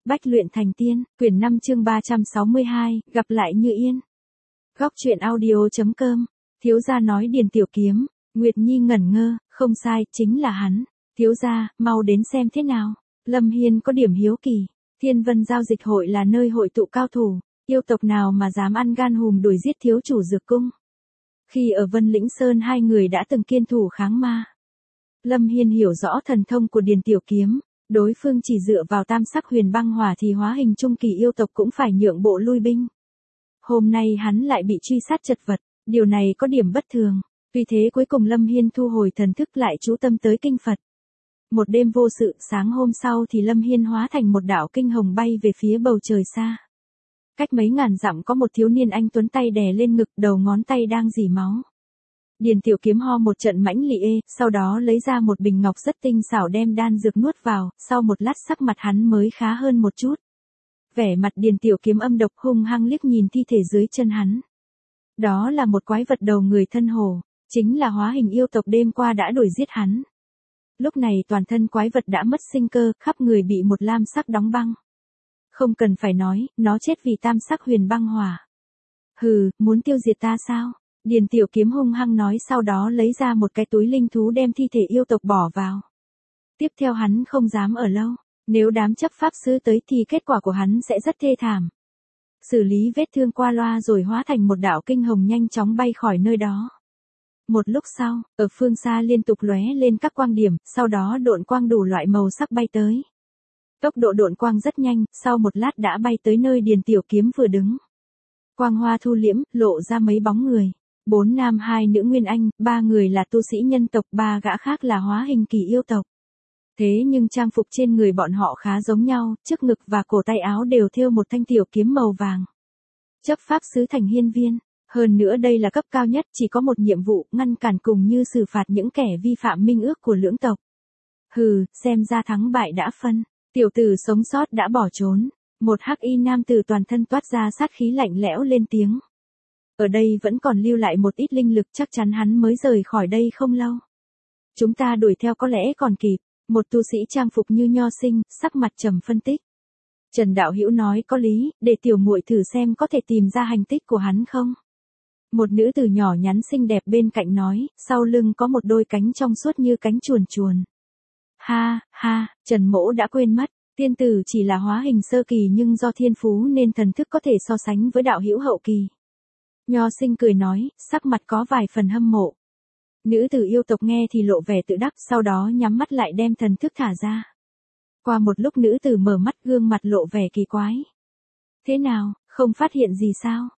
Bách luyện thành tiên, quyển 5 chương 362, gặp lại Như Yên. Góc truyện audio.com, thiếu gia nói Điền Tiểu Kiếm, Nguyệt Nhi ngẩn ngơ, không sai, chính là hắn. Thiếu gia, mau đến xem thế nào. Lâm Hiên có điểm hiếu kỳ, Thiên Vân giao dịch hội là nơi hội tụ cao thủ, yêu tộc nào mà dám ăn gan hùm đuổi giết thiếu chủ dược cung. Khi ở Vân Lĩnh Sơn hai người đã từng kiên thủ kháng ma. Lâm Hiên hiểu rõ thần thông của Điền Tiểu Kiếm. Đối phương chỉ dựa vào tam sắc huyền băng hỏa thì hóa hình trung kỳ yêu tộc cũng phải nhượng bộ lui binh. Hôm nay hắn lại bị truy sát chật vật, điều này có điểm bất thường. Vì thế cuối cùng Lâm Hiên thu hồi thần thức lại chú tâm tới kinh Phật. Một đêm vô sự, sáng hôm sau thì Lâm Hiên hóa thành một đạo kinh hồng bay về phía bầu trời xa. Cách mấy ngàn dặm có một thiếu niên anh tuấn tay đè lên ngực, đầu ngón tay đang rỉ máu. Điền Tiểu Kiếm ho một trận mãnh liệt, sau đó lấy ra một bình ngọc rất tinh xảo đem đan dược nuốt vào, sau một lát sắc mặt hắn mới khá hơn một chút. Vẻ mặt Điền Tiểu Kiếm âm độc hung hăng liếc nhìn thi thể dưới chân hắn. Đó là một quái vật đầu người thân hổ, chính là hóa hình yêu tộc đêm qua đã đuổi giết hắn. Lúc này toàn thân quái vật đã mất sinh cơ, khắp người bị một lam sắc đóng băng. Không cần phải nói, nó chết vì tam sắc huyền băng hỏa. Hừ, muốn tiêu diệt ta sao? Điền Tiểu Kiếm hung hăng nói, sau đó lấy ra một cái túi linh thú đem thi thể yêu tộc bỏ vào. Tiếp theo hắn không dám ở lâu, nếu đám chấp pháp sư tới thì kết quả của hắn sẽ rất thê thảm. Xử lý vết thương qua loa rồi hóa thành một đạo kinh hồng nhanh chóng bay khỏi nơi đó. Một lúc sau, ở phương xa liên tục lóe lên các quang điểm, sau đó độn quang đủ loại màu sắc bay tới. Tốc độ độn quang rất nhanh, sau một lát đã bay tới nơi Điền Tiểu Kiếm vừa đứng. Quang hoa thu liễm, lộ ra mấy bóng người. 4 nam 2 nữ nguyên anh, 3 người là tu sĩ nhân tộc, 3 gã khác là hóa hình kỳ yêu tộc. Thế nhưng trang phục trên người bọn họ khá giống nhau, trước ngực và cổ tay áo đều thêu một thanh tiểu kiếm màu vàng. Chấp pháp sứ thành hiên viên. Hơn nữa đây là cấp cao nhất, chỉ có một nhiệm vụ, ngăn cản cùng như xử phạt những kẻ vi phạm minh ước của lưỡng tộc. Hừ, xem ra thắng bại đã phân. Tiểu tử sống sót đã bỏ trốn. Một hắc y nam tử toàn thân toát ra sát khí lạnh lẽo lên tiếng. Ở đây vẫn còn lưu lại một ít linh lực, chắc chắn hắn mới rời khỏi đây không lâu. Chúng ta đuổi theo có lẽ còn kịp. Một tu sĩ trang phục như nho sinh, sắc mặt trầm phân tích. Trần Đạo Hữu nói có lý, để tiểu muội thử xem có thể tìm ra hành tích của hắn không. Một nữ tử nhỏ nhắn xinh đẹp bên cạnh nói, sau lưng có một đôi cánh trong suốt như cánh chuồn chuồn. Ha, ha, Trần Mỗ đã quên mất, tiên tử chỉ là hóa hình sơ kỳ nhưng do thiên phú nên thần thức có thể so sánh với đạo hữu hậu kỳ. Nho sinh cười nói, sắc mặt có vài phần hâm mộ. Nữ tử yêu tộc nghe thì lộ vẻ tự đắc, sau đó nhắm mắt lại đem thần thức thả ra. Qua một lúc nữ tử mở mắt, gương mặt lộ vẻ kỳ quái. Thế nào, không phát hiện gì sao?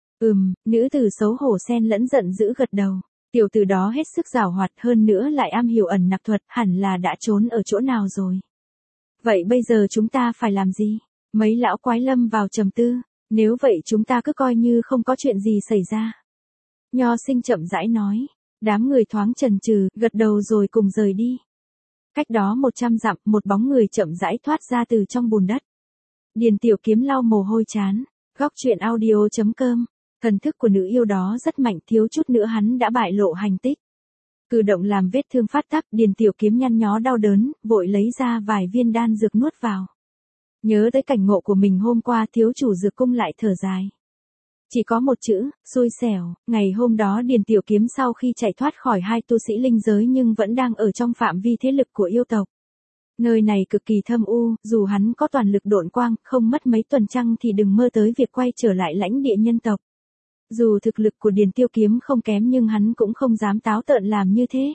Nữ tử xấu hổ xen lẫn giận dữ gật đầu. Tiểu tử đó hết sức giảo hoạt, hơn nữa lại am hiểu ẩn nặc thuật, hẳn là đã trốn ở chỗ nào rồi. Vậy bây giờ chúng ta phải làm gì? Mấy lão quái lâm vào trầm tư. Nếu vậy chúng ta cứ coi như không có chuyện gì xảy ra. Nho sinh chậm rãi nói. Đám người thoáng chần chừ, gật đầu rồi cùng rời đi. Cách đó 100 dặm, một bóng người chậm rãi thoát ra từ trong bùn đất. Điền Tiểu Kiếm lau mồ hôi chán. Góc truyện audio.com. Thần thức của nữ yêu đó rất mạnh, thiếu chút nữa hắn đã bại lộ hành tích. Cử động làm vết thương phát tác, Điền Tiểu Kiếm nhăn nhó đau đớn, vội lấy ra vài viên đan dược nuốt vào. Nhớ tới cảnh ngộ của mình hôm qua, thiếu chủ dược cung lại thở dài. Chỉ có một chữ, xui xẻo. Ngày hôm đó Điền Tiểu Kiếm sau khi chạy thoát khỏi 2 tu sĩ linh giới nhưng vẫn đang ở trong phạm vi thế lực của yêu tộc. Nơi này cực kỳ thâm u, dù hắn có toàn lực độn quang, không mất mấy tuần trăng thì đừng mơ tới việc quay trở lại lãnh địa nhân tộc. Dù thực lực của Điền Tiểu Kiếm không kém nhưng hắn cũng không dám táo tợn làm như thế.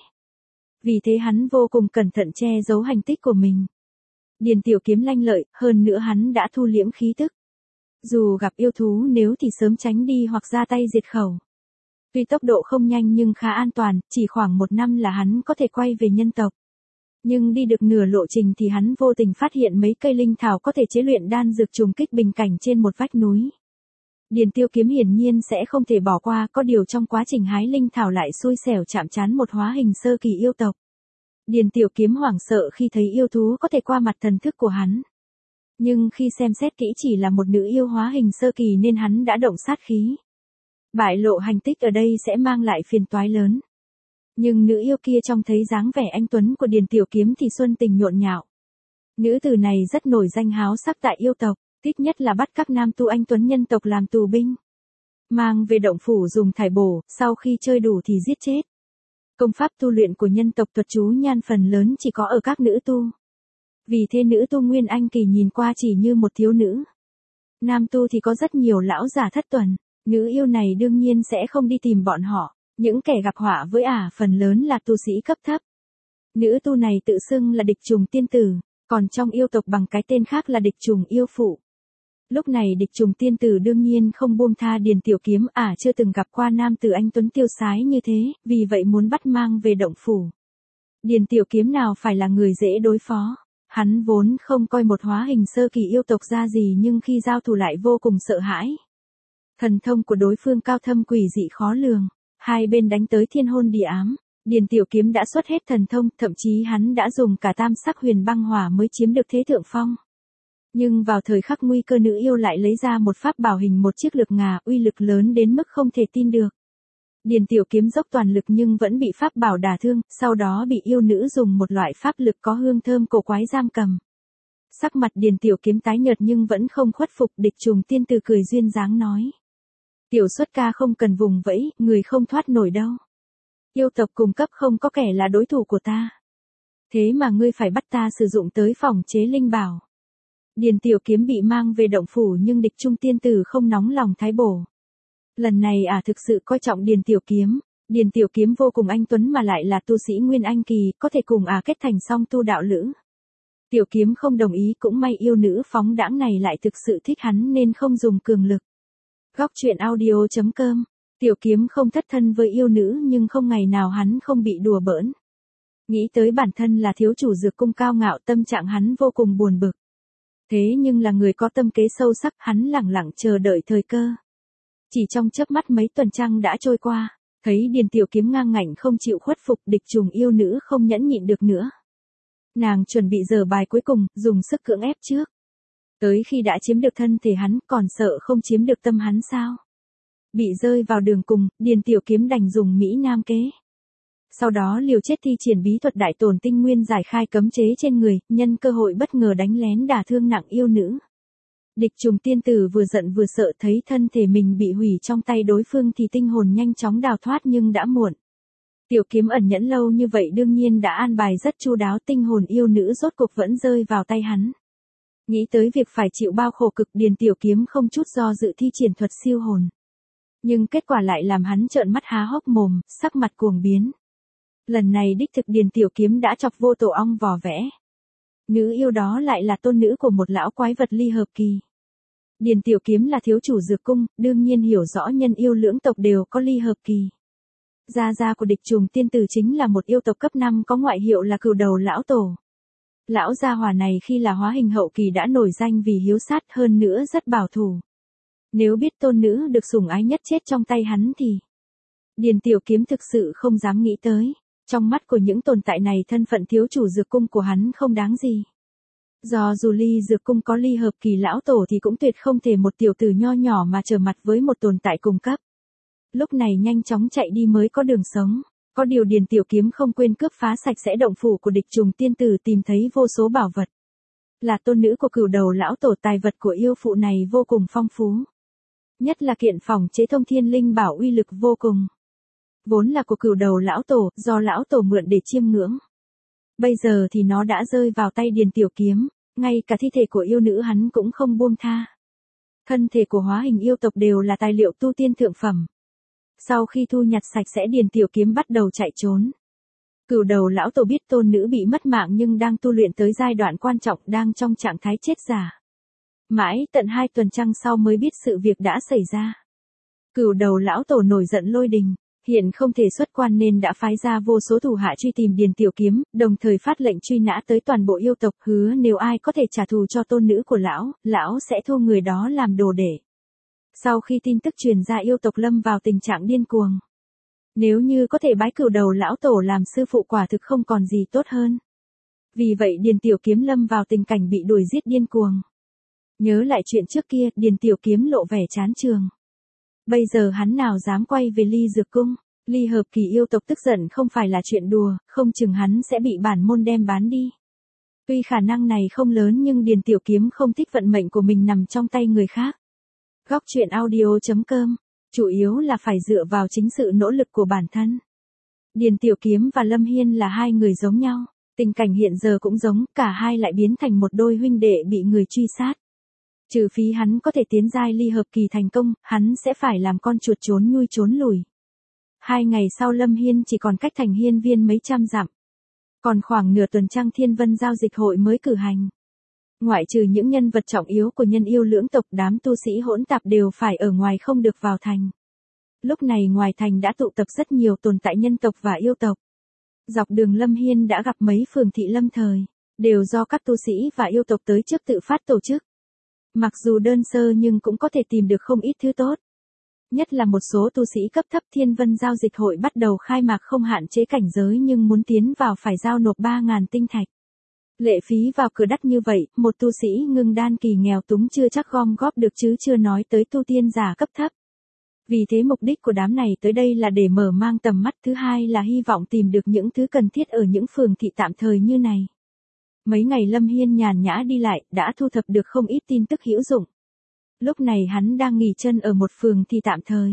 Vì thế hắn vô cùng cẩn thận che giấu hành tích của mình. Điền Tiểu Kiếm lanh lợi, hơn nữa hắn đã thu liễm khí tức. Dù gặp yêu thú nếu thì sớm tránh đi hoặc ra tay diệt khẩu. Tuy tốc độ không nhanh nhưng khá an toàn, chỉ khoảng 1 năm là hắn có thể quay về nhân tộc. Nhưng đi được nửa lộ trình thì hắn vô tình phát hiện mấy cây linh thảo có thể chế luyện đan dược trùng kích bình cảnh trên một vách núi. Điền Tiểu Kiếm hiển nhiên sẽ không thể bỏ qua, có điều trong quá trình hái linh thảo lại xui xẻo chạm trán một hóa hình sơ kỳ yêu tộc. Điền Tiểu Kiếm hoảng sợ khi thấy yêu thú có thể qua mặt thần thức của hắn. Nhưng khi xem xét kỹ chỉ là một nữ yêu hóa hình sơ kỳ nên hắn đã động sát khí. Bại lộ hành tích ở đây sẽ mang lại phiền toái lớn. Nhưng nữ yêu kia trông thấy dáng vẻ anh tuấn của Điền Tiểu Kiếm thì xuân tình nhộn nhạo. Nữ tử này rất nổi danh háo sắc tại yêu tộc, thích nhất là bắt các nam tu anh tuấn nhân tộc làm tù binh. Mang về động phủ dùng thải bổ, sau khi chơi đủ thì giết chết. Công pháp tu luyện của nhân tộc thuật chú nhan phần lớn chỉ có ở các nữ tu. Vì thế nữ tu Nguyên Anh kỳ nhìn qua chỉ như một thiếu nữ. Nam tu thì có rất nhiều lão già thất tuần, nữ yêu này đương nhiên sẽ không đi tìm bọn họ, những kẻ gặp họa với phần lớn là tu sĩ cấp thấp. Nữ tu này tự xưng là địch trùng tiên tử, còn trong yêu tộc bằng cái tên khác là địch trùng yêu phụ. Lúc này địch trùng tiên tử đương nhiên không buông tha Điền Tiểu Kiếm, chưa từng gặp qua nam tử anh tuấn tiêu sái như thế, vì vậy muốn bắt mang về động phủ. Điền Tiểu Kiếm nào phải là người dễ đối phó. Hắn vốn không coi một hóa hình sơ kỳ yêu tộc ra gì, nhưng khi giao thủ lại vô cùng sợ hãi. Thần thông của đối phương cao thâm quỷ dị khó lường, hai bên đánh tới thiên hôn địa ám. Điền Tiểu Kiếm đã xuất hết thần thông, thậm chí hắn đã dùng cả tam sắc huyền băng hỏa mới chiếm được thế thượng phong. Nhưng vào thời khắc nguy cơ nữ yêu lại lấy ra một pháp bảo hình một chiếc lược ngà, uy lực lớn đến mức không thể tin được. Điền Tiểu Kiếm dốc toàn lực nhưng vẫn bị pháp bảo đả thương, sau đó bị yêu nữ dùng một loại pháp lực có hương thơm cổ quái giam cầm. Sắc mặt Điền Tiểu Kiếm tái nhợt nhưng vẫn không khuất phục, địch trùng tiên tử cười duyên dáng nói. Tiểu xuất ca không cần vùng vẫy, người không thoát nổi đâu. Yêu tộc cùng cấp không có kẻ là đối thủ của ta. Thế mà ngươi phải bắt ta sử dụng tới phòng chế linh bảo. Điền Tiểu Kiếm bị mang về động phủ nhưng địch trung tiên tử không nóng lòng thái bổ. Lần này thực sự coi trọng Điền Tiểu Kiếm. Điền Tiểu Kiếm vô cùng anh tuấn mà lại là tu sĩ Nguyên Anh kỳ, có thể cùng kết thành song tu đạo lữ. Tiểu Kiếm không đồng ý, cũng may yêu nữ phóng đãng này lại thực sự thích hắn nên không dùng cường lực. Góc truyện audio.com. Tiểu Kiếm không thất thân với yêu nữ nhưng không ngày nào hắn không bị đùa bỡn. Nghĩ tới bản thân là thiếu chủ dược cung cao ngạo, tâm trạng hắn vô cùng buồn bực. Thế nhưng là người có tâm kế sâu sắc, hắn lẳng lặng chờ đợi thời cơ. Chỉ trong chớp mắt mấy tuần trăng đã trôi qua, thấy Điền Tiểu Kiếm ngang ngạnh không chịu khuất phục, địch trùng yêu nữ không nhẫn nhịn được nữa. Nàng chuẩn bị giở bài cuối cùng, dùng sức cưỡng ép trước. Tới khi đã chiếm được thân thể hắn, còn sợ không chiếm được tâm hắn sao? Bị rơi vào đường cùng, Điền Tiểu Kiếm đành dùng mỹ nam kế. Sau đó liều chết thi triển bí thuật đại tổn tinh nguyên, giải khai cấm chế trên người, nhân cơ hội bất ngờ đánh lén đả thương nặng yêu nữ. Địch trùng tiên tử vừa giận vừa sợ, thấy thân thể mình bị hủy trong tay đối phương thì tinh hồn nhanh chóng đào thoát nhưng đã muộn. Tiểu Kiếm ẩn nhẫn lâu như vậy đương nhiên đã an bài rất chu đáo, tinh hồn yêu nữ rốt cuộc vẫn rơi vào tay hắn. Nghĩ tới việc phải chịu bao khổ cực, Điền Tiểu Kiếm không chút do dự thi triển thuật siêu hồn. Nhưng kết quả lại làm hắn trợn mắt há hốc mồm, sắc mặt cuồng biến. Lần này đích thực Điền Tiểu Kiếm đã chọc vô tổ ong vò vẽ. Nữ yêu đó lại là tôn nữ của một lão quái vật ly hợp kỳ. Điền Tiểu Kiếm là thiếu chủ dược cung, đương nhiên hiểu rõ nhân yêu lưỡng tộc đều có ly hợp kỳ. Gia gia của địch trùng tiên tử chính là một yêu tộc cấp 5 có ngoại hiệu là Cửu Đầu Lão Tổ. Lão gia hỏa này khi là hóa hình hậu kỳ đã nổi danh vì hiếu sát, hơn nữa rất bảo thủ. Nếu biết tôn nữ được sủng ái nhất chết trong tay hắn thì Điền Tiểu Kiếm thực sự không dám nghĩ tới. Trong mắt của những tồn tại này, thân phận thiếu chủ dược cung của hắn không đáng gì. Dù ly dược cung có ly hợp kỳ lão tổ thì cũng tuyệt không thể một tiểu tử nho nhỏ mà trở mặt với một tồn tại cùng cấp. Lúc này nhanh chóng chạy đi mới có đường sống. Có điều Điền Tiểu Kiếm không quên cướp phá sạch sẽ động phủ của địch trùng tiên tử, tìm thấy vô số bảo vật. Là tôn nữ của Cửu Đầu Lão Tổ, tài vật của yêu phụ này vô cùng phong phú. Nhất là kiện phòng chế thông thiên linh bảo uy lực vô cùng. Vốn là của Cửu Đầu Lão Tổ, do Lão Tổ mượn để chiêm ngưỡng. Bây giờ thì nó đã rơi vào tay Điền Tiểu Kiếm, ngay cả thi thể của yêu nữ hắn cũng không buông tha. Thân thể của hóa hình yêu tộc đều là tài liệu tu tiên thượng phẩm. Sau khi thu nhặt sạch sẽ, Điền Tiểu Kiếm bắt đầu chạy trốn. Cửu Đầu Lão Tổ biết tôn nữ bị mất mạng nhưng đang tu luyện tới giai đoạn quan trọng, đang trong trạng thái chết giả. Mãi tận 2 tuần trăng sau mới biết sự việc đã xảy ra. Cửu Đầu Lão Tổ nổi giận lôi đình, hiện không thể xuất quan nên đã phái ra vô số thủ hạ truy tìm Điền Tiểu Kiếm, đồng thời phát lệnh truy nã tới toàn bộ yêu tộc, hứa nếu ai có thể trả thù cho tôn nữ của lão sẽ thu người đó làm đồ để. Sau khi tin tức truyền ra, yêu tộc lâm vào tình trạng điên cuồng. Nếu như có thể bái Cửu Đầu Lão Tổ làm sư phụ quả thực không còn gì tốt hơn. Vì vậy Điền Tiểu Kiếm lâm vào tình cảnh bị đuổi giết điên cuồng. Nhớ lại chuyện trước kia, Điền Tiểu Kiếm lộ vẻ chán chường. Bây giờ hắn nào dám quay về ly dược cung, ly hợp kỳ yêu tộc tức giận không phải là chuyện đùa, không chừng hắn sẽ bị bản môn đem bán đi. Tuy khả năng này không lớn nhưng Điền Tiểu Kiếm không thích vận mệnh của mình nằm trong tay người khác. Góc truyện audio.com, chủ yếu là phải dựa vào chính sự nỗ lực của bản thân. Điền Tiểu Kiếm và Lâm Hiên là hai người giống nhau, tình cảnh hiện giờ cũng giống, cả hai lại biến thành một đôi huynh đệ bị người truy sát. Trừ phi hắn có thể tiến giai ly hợp kỳ thành công, hắn sẽ phải làm con chuột trốn nhui trốn lùi. 2 ngày sau Lâm Hiên chỉ còn cách thành hiên viên mấy trăm dặm. Còn khoảng nửa tuần Trăng Thiên Vân giao dịch hội mới cử hành. Ngoại trừ những nhân vật trọng yếu của nhân yêu lưỡng tộc, đám tu sĩ hỗn tạp đều phải ở ngoài không được vào thành. Lúc này ngoài thành đã tụ tập rất nhiều tồn tại nhân tộc và yêu tộc. Dọc đường Lâm Hiên đã gặp mấy phường thị lâm thời, đều do các tu sĩ và yêu tộc tới trước tự phát tổ chức. Mặc dù đơn sơ nhưng cũng có thể tìm được không ít thứ tốt. Nhất là một số tu sĩ cấp thấp. Thiên Vân giao dịch hội bắt đầu khai mạc không hạn chế cảnh giới nhưng muốn tiến vào phải giao nộp 3.000 tinh thạch. Lệ phí vào cửa đắt như vậy, một tu sĩ ngưng đan kỳ nghèo túng chưa chắc gom góp được chứ chưa nói tới tu tiên giả cấp thấp. Vì thế mục đích của đám này tới đây là để mở mang tầm mắt, thứ hai là hy vọng tìm được những thứ cần thiết ở những phường thị tạm thời như này. Mấy ngày Lâm Hiên nhàn nhã đi lại, đã thu thập được không ít tin tức hữu dụng. Lúc này hắn đang nghỉ chân ở một phường thị tạm thời.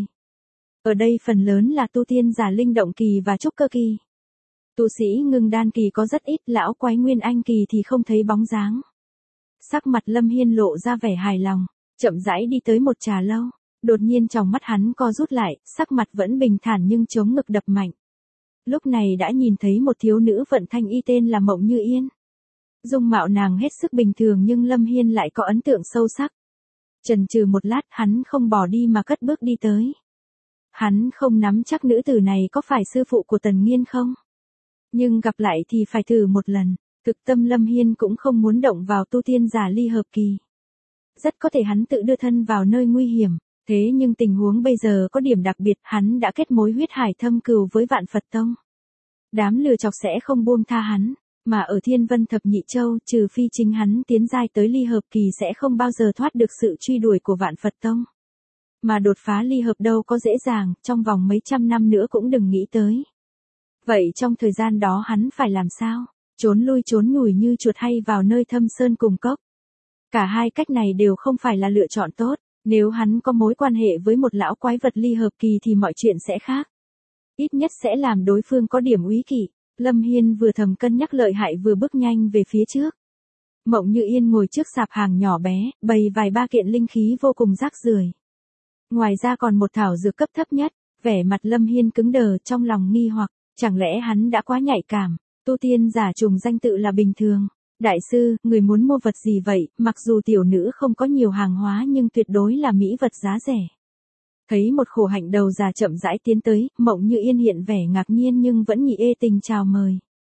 Ở đây phần lớn là tu tiên giả linh động kỳ và trúc cơ kỳ. Tu sĩ ngưng đan kỳ có rất ít, lão quái nguyên anh kỳ thì không thấy bóng dáng. Sắc mặt Lâm Hiên lộ ra vẻ hài lòng, chậm rãi đi tới một trà lâu. Đột nhiên trong mắt hắn co rút lại, sắc mặt vẫn bình thản nhưng chống ngực đập mạnh. Lúc này đã nhìn thấy một thiếu nữ vận thanh y tên là Mộng Như Yên. Dung mạo nàng hết sức bình thường nhưng Lâm Hiên lại có ấn tượng sâu sắc. Chần chừ một lát hắn không bỏ đi mà cất bước đi tới. Hắn không nắm chắc nữ tử này có phải sư phụ của Tần Nghiên không. Nhưng gặp lại thì phải thử một lần. Thực tâm Lâm Hiên cũng không muốn động vào tu tiên giả ly hợp kỳ. Rất có thể hắn tự đưa thân vào nơi nguy hiểm. Thế nhưng tình huống bây giờ có điểm đặc biệt, hắn đã kết mối huyết hải thâm cừu với Vạn Phật Tông. Đám lừa chọc sẽ không buông tha hắn, mà ở Thiên Vân Thập Nhị Châu trừ phi chính hắn tiến giai tới ly hợp kỳ sẽ không bao giờ thoát được sự truy đuổi của Vạn Phật Tông. Mà đột phá ly hợp đâu có dễ dàng, trong vòng mấy trăm năm nữa cũng đừng nghĩ tới. Vậy trong thời gian đó hắn phải làm sao? Trốn lui trốn nhủi như chuột hay vào nơi thâm sơn cùng cốc? Cả hai cách này đều không phải là lựa chọn tốt. Nếu hắn có mối quan hệ với một lão quái vật ly hợp kỳ thì mọi chuyện sẽ khác. Ít nhất sẽ làm đối phương có điểm úy kỵ. Lâm Hiên vừa thầm cân nhắc lợi hại vừa bước nhanh về phía trước. Mộng Như Yên ngồi trước sạp hàng nhỏ bé, bày vài ba kiện linh khí vô cùng rác rưởi. Ngoài ra còn một thảo dược cấp thấp nhất. Vẻ mặt Lâm Hiên cứng đờ, trong lòng nghi hoặc, chẳng lẽ hắn đã quá nhạy cảm. Tu tiên giả trùng danh tự là bình thường. Đại sư, người muốn mua vật gì vậy? Mặc dù tiểu nữ không có nhiều hàng hóa nhưng tuyệt đối là mỹ vật giá rẻ. Thấy một khổ hạnh đầu già chậm rãi tiến tới, Mộng Như Yên hiện vẻ ngạc nhiên nhưng vẫn nhị ê tình chào mời.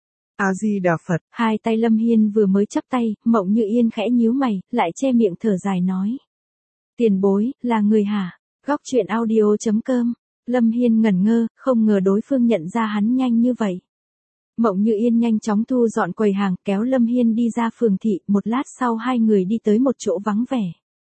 A Di Đà Phật. Hai tay Lâm Hiên vừa mới chắp tay, Mộng Như Yên khẽ nhíu mày, lại che miệng thở dài nói. Tiền bối, là người hả? Góc truyện audio.com. Lâm Hiên ngẩn ngơ, không ngờ đối phương nhận ra hắn nhanh như vậy. Mộng Như Yên nhanh chóng thu dọn quầy hàng, kéo Lâm Hiên đi ra phường thị, một lát sau hai người đi tới một chỗ vắng vẻ.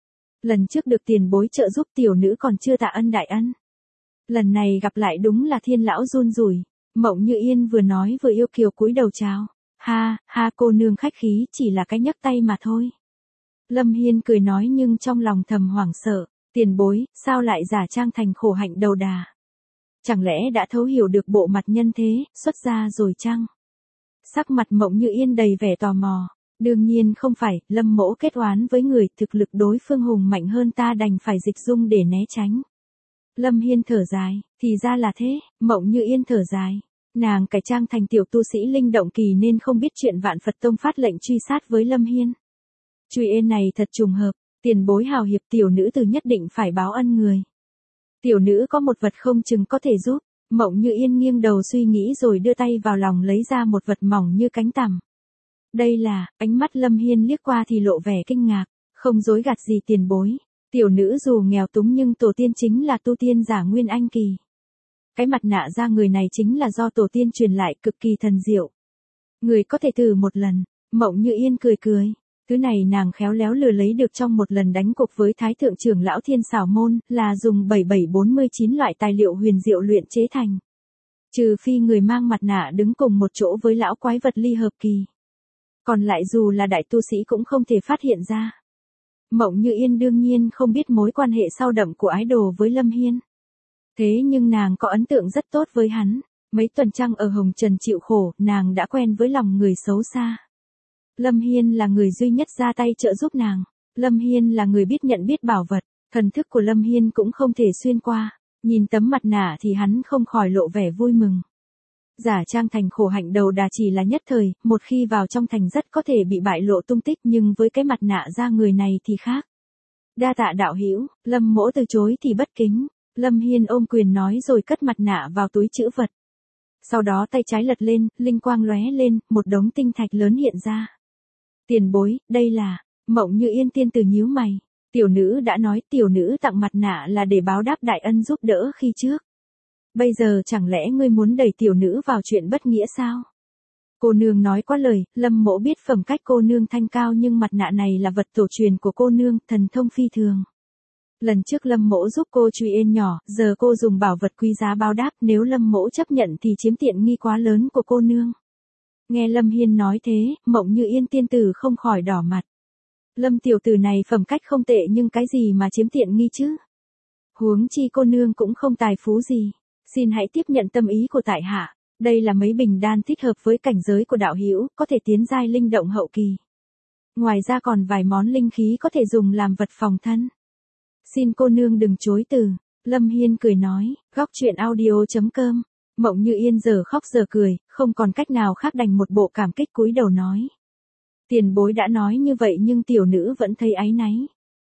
Lần trước được tiền bối trợ giúp tiểu nữ còn chưa tạ ân đại ân. Lần này gặp lại đúng là Thiên lão run rủi. Mộng Như Yên vừa nói vừa yêu kiều cúi đầu chào. Ha, ha cô nương khách khí, chỉ là cái nhấc tay mà thôi. Lâm Hiên cười nói nhưng trong lòng thầm hoảng sợ. Tiền bối, sao lại giả trang thành khổ hạnh đầu đà? Chẳng lẽ đã thấu hiểu được bộ mặt nhân thế, xuất gia rồi chăng? Sắc mặt Mộng Như Yên đầy vẻ tò mò. Đương nhiên không phải, Lâm mỗ kết oán với người, thực lực đối phương hùng mạnh hơn ta đành phải dịch dung để né tránh. Lâm Hiên thở dài, thì ra là thế. Mộng Như Yên thở dài. Nàng cải trang thành tiểu tu sĩ linh động kỳ nên không biết chuyện Vạn Phật Tông phát lệnh truy sát với Lâm Hiên. Truy ên này thật trùng hợp, tiền bối hào hiệp, tiểu nữ từ nhất định phải báo ân người. Tiểu nữ có một vật không chừng có thể giúp. Mộng Như Yên nghiêng đầu suy nghĩ rồi đưa tay vào lòng lấy ra một vật mỏng như cánh tằm. Đây là, ánh mắt Lâm Hiên liếc qua thì lộ vẻ kinh ngạc, không dối gạt gì tiền bối. Tiểu nữ dù nghèo túng nhưng tổ tiên chính là tu tiên giả nguyên anh kỳ. Cái mặt nạ da người này chính là do tổ tiên truyền lại, cực kỳ thần diệu. Người có thể thử một lần. Mộng Như Yên cười cười. Thứ này nàng khéo léo lừa lấy được trong một lần đánh cuộc với Thái Thượng trưởng lão Thiên Xảo Môn, là dùng 7749 loại tài liệu huyền diệu luyện chế thành. Trừ phi người mang mặt nạ đứng cùng một chỗ với lão quái vật ly hợp kỳ. Còn lại dù là đại tu sĩ cũng không thể phát hiện ra. Mộng Như Yên đương nhiên không biết mối quan hệ sâu đậm của ái đồ với Lâm Hiên. Thế nhưng nàng có ấn tượng rất tốt với hắn. Mấy tuần trăng ở Hồng Trần chịu khổ, nàng đã quen với lòng người xấu xa. Lâm Hiên là người duy nhất ra tay trợ giúp nàng. Lâm Hiên là người biết nhận biết bảo vật. Thần thức của Lâm Hiên cũng không thể xuyên qua. Nhìn tấm mặt nạ thì hắn không khỏi lộ vẻ vui mừng. Giả trang thành khổ hạnh đầu đà chỉ là nhất thời, một khi vào trong thành rất có thể bị bại lộ tung tích, nhưng với cái mặt nạ da người này thì khác. Đa tạ đạo hữu. Lâm Mỗ từ chối thì bất kính. Lâm Hiên ôm quyền nói rồi cất mặt nạ vào túi trữ vật. Sau đó tay trái lật lên, linh quang lóe lên, một đống tinh thạch lớn hiện ra. Tiền bối, đây là... Mộng Như Yên tiên tử nhíu mày. Tiểu nữ đã nói tiểu nữ tặng mặt nạ là để báo đáp đại ân giúp đỡ khi trước. Bây giờ chẳng lẽ ngươi muốn đẩy tiểu nữ vào chuyện bất nghĩa sao? Cô nương nói quá lời, Lâm Mỗ biết phẩm cách cô nương thanh cao, nhưng mặt nạ này là vật tổ truyền của cô nương, thần thông phi thường. Lần trước Lâm Mỗ giúp cô truy yên nhỏ, giờ cô dùng bảo vật quý giá báo đáp, nếu Lâm Mỗ chấp nhận thì chiếm tiện nghi quá lớn của cô nương. Nghe Lâm Hiên nói thế, Mộng Như Yên tiên tử không khỏi đỏ mặt. Lâm tiểu tử này phẩm cách không tệ, nhưng cái gì mà chiếm tiện nghi chứ? Huống chi cô nương cũng không tài phú gì. Xin hãy tiếp nhận tâm ý của tại hạ. Đây là mấy bình đan thích hợp với cảnh giới của đạo hữu, có thể tiến giai linh động hậu kỳ. Ngoài ra còn vài món linh khí có thể dùng làm vật phòng thân. Xin cô nương đừng chối từ. Lâm Hiên cười nói. Góc truyện audio.com. Mộng Như Yên giờ khóc giờ cười, không còn cách nào khác đành một bộ cảm kích cúi đầu nói. Tiền bối đã nói như vậy nhưng tiểu nữ vẫn thấy áy náy.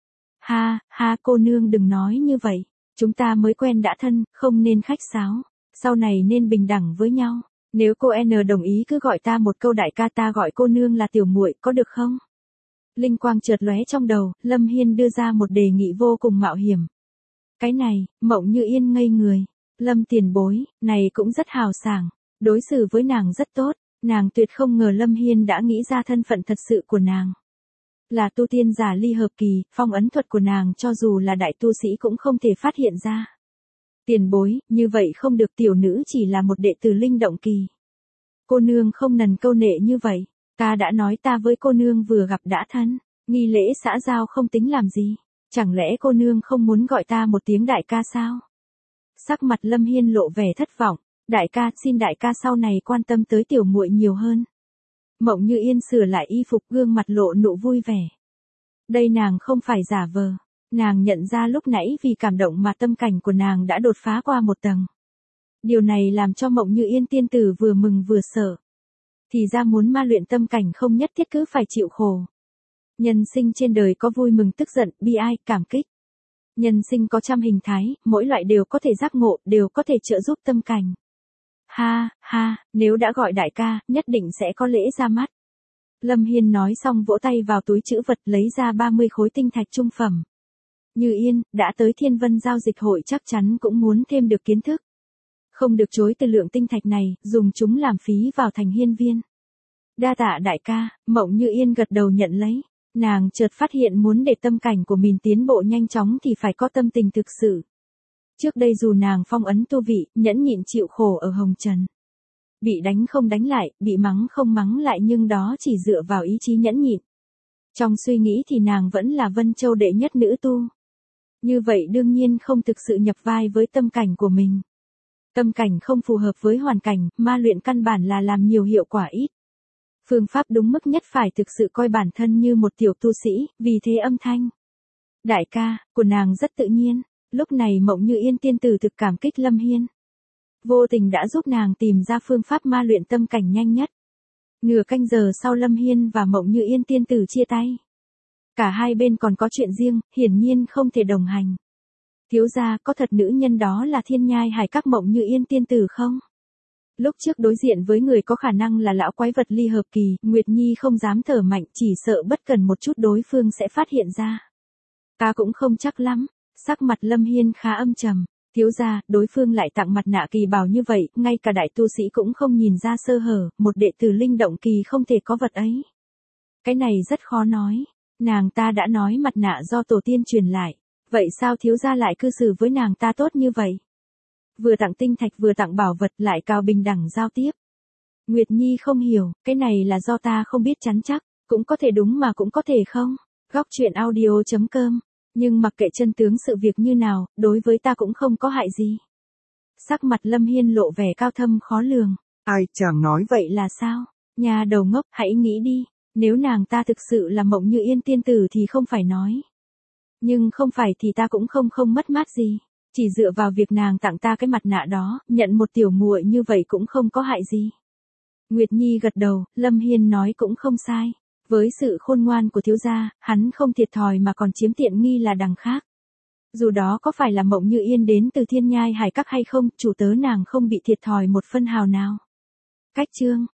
Ha, ha, cô nương đừng nói như vậy. Chúng ta mới quen đã thân, không nên khách sáo. Sau này nên bình đẳng với nhau. Nếu cô N đồng ý cứ gọi ta một câu đại ca, ta gọi cô nương là tiểu muội, có được không? Linh quang chợt lóe trong đầu, Lâm Hiên đưa ra một đề nghị vô cùng mạo hiểm. Cái này, Mộng Như Yên ngây người. Lâm tiền bối, này cũng rất hào sảng. Đối xử với nàng rất tốt. Nàng tuyệt không ngờ Lâm Hiên đã nghĩ ra thân phận thật sự của nàng. Là tu tiên giả ly hợp kỳ, phong ấn thuật của nàng cho dù là đại tu sĩ cũng không thể phát hiện ra. Tiền bối, như vậy không được, tiểu nữ chỉ là một đệ tử linh động kỳ. Cô nương không nần câu nệ như vậy, ta đã nói ta với cô nương vừa gặp đã thân, nghi lễ xã giao không tính làm gì, chẳng lẽ cô nương không muốn gọi ta một tiếng đại ca sao? Sắc mặt Lâm Hiên lộ vẻ thất vọng, đại ca, xin đại ca sau này quan tâm tới tiểu muội nhiều hơn. Mộng Như Yên sửa lại y phục, gương mặt lộ nụ vui vẻ. Đây nàng không phải giả vờ. Nàng nhận ra lúc nãy vì cảm động mà tâm cảnh của nàng đã đột phá qua một tầng. Điều này làm cho Mộng Như Yên tiên tử vừa mừng vừa sợ. Thì ra muốn ma luyện tâm cảnh không nhất thiết cứ phải chịu khổ. Nhân sinh trên đời có vui mừng tức giận, bi ai, cảm kích. Nhân sinh có trăm hình thái, mỗi loại đều có thể giác ngộ, đều có thể trợ giúp tâm cảnh. Ha, ha, nếu đã gọi đại ca, nhất định sẽ có lễ ra mắt. Lâm Hiên nói xong vỗ tay vào túi trữ vật lấy ra 30 khối tinh thạch trung phẩm. Như Yên, đã tới Thiên Vân giao dịch hội chắc chắn cũng muốn thêm được kiến thức. Không được chối từ lượng tinh thạch này, dùng chúng làm phí vào thành hiên viên. Đa tạ đại ca, Mộng Như Yên gật đầu nhận lấy. Nàng chợt phát hiện muốn để tâm cảnh của mình tiến bộ nhanh chóng thì phải có tâm tình thực sự. Trước đây dù nàng phong ấn tu vị, nhẫn nhịn chịu khổ ở Hồng Trần. Bị đánh không đánh lại, bị mắng không mắng lại, nhưng đó chỉ dựa vào ý chí nhẫn nhịn. Trong suy nghĩ thì nàng vẫn là Vân Châu đệ nhất nữ tu. Như vậy đương nhiên không thực sự nhập vai với tâm cảnh của mình. Tâm cảnh không phù hợp với hoàn cảnh, ma luyện căn bản là làm nhiều hiệu quả ít. Phương pháp đúng mức nhất phải thực sự coi bản thân như một tiểu tu sĩ, vì thế âm thanh. Đại ca, của nàng rất tự nhiên. Lúc này Mộng Như Yên tiên tử thực cảm kích Lâm Hiên. Vô tình đã giúp nàng tìm ra phương pháp ma luyện tâm cảnh nhanh nhất. Nửa canh giờ sau Lâm Hiên và Mộng Như Yên tiên tử chia tay. Cả hai bên còn có chuyện riêng, hiển nhiên không thể đồng hành. Thiếu gia, có thật nữ nhân đó là Thiên Nhai Hải Các Mộng Như Yên tiên tử không? Lúc trước đối diện với người có khả năng là lão quái vật ly hợp kỳ, Nguyệt Nhi không dám thở mạnh, chỉ sợ bất cần một chút đối phương sẽ phát hiện ra. Ta cũng không chắc lắm. Sắc mặt Lâm Hiên khá âm trầm. Thiếu gia, đối phương lại tặng mặt nạ kỳ bảo như vậy, ngay cả đại tu sĩ cũng không nhìn ra sơ hở, một đệ tử linh động kỳ không thể có vật ấy. Cái này rất khó nói. Nàng ta đã nói mặt nạ do tổ tiên truyền lại. Vậy sao thiếu gia lại cư xử với nàng ta tốt như vậy? Vừa tặng tinh thạch vừa tặng bảo vật lại cao bình đẳng giao tiếp. Nguyệt Nhi không hiểu, cái này là do ta không biết chắn chắc, cũng có thể đúng mà cũng có thể không. Góc truyện audio.com, nhưng mặc kệ chân tướng sự việc như nào, đối với ta cũng không có hại gì. Sắc mặt Lâm Hiên lộ vẻ cao thâm khó lường. Ai chàng nói vậy? Vậy là sao? Nhà đầu ngốc, hãy nghĩ đi, nếu nàng ta thực sự là Mộng Như Yên tiên tử thì không phải nói. Nhưng không phải thì ta cũng không mất mát gì. Chỉ dựa vào việc nàng tặng ta cái mặt nạ đó, nhận một tiểu muội như vậy cũng không có hại gì. Nguyệt Nhi gật đầu, Lâm Hiên nói cũng không sai. Với sự khôn ngoan của thiếu gia, hắn không thiệt thòi mà còn chiếm tiện nghi là đằng khác. Dù đó có phải là Mộng Như Yên đến từ Thiên Nhai Hải Các hay không, chủ tớ nàng không bị thiệt thòi một phân hào nào. Cách chương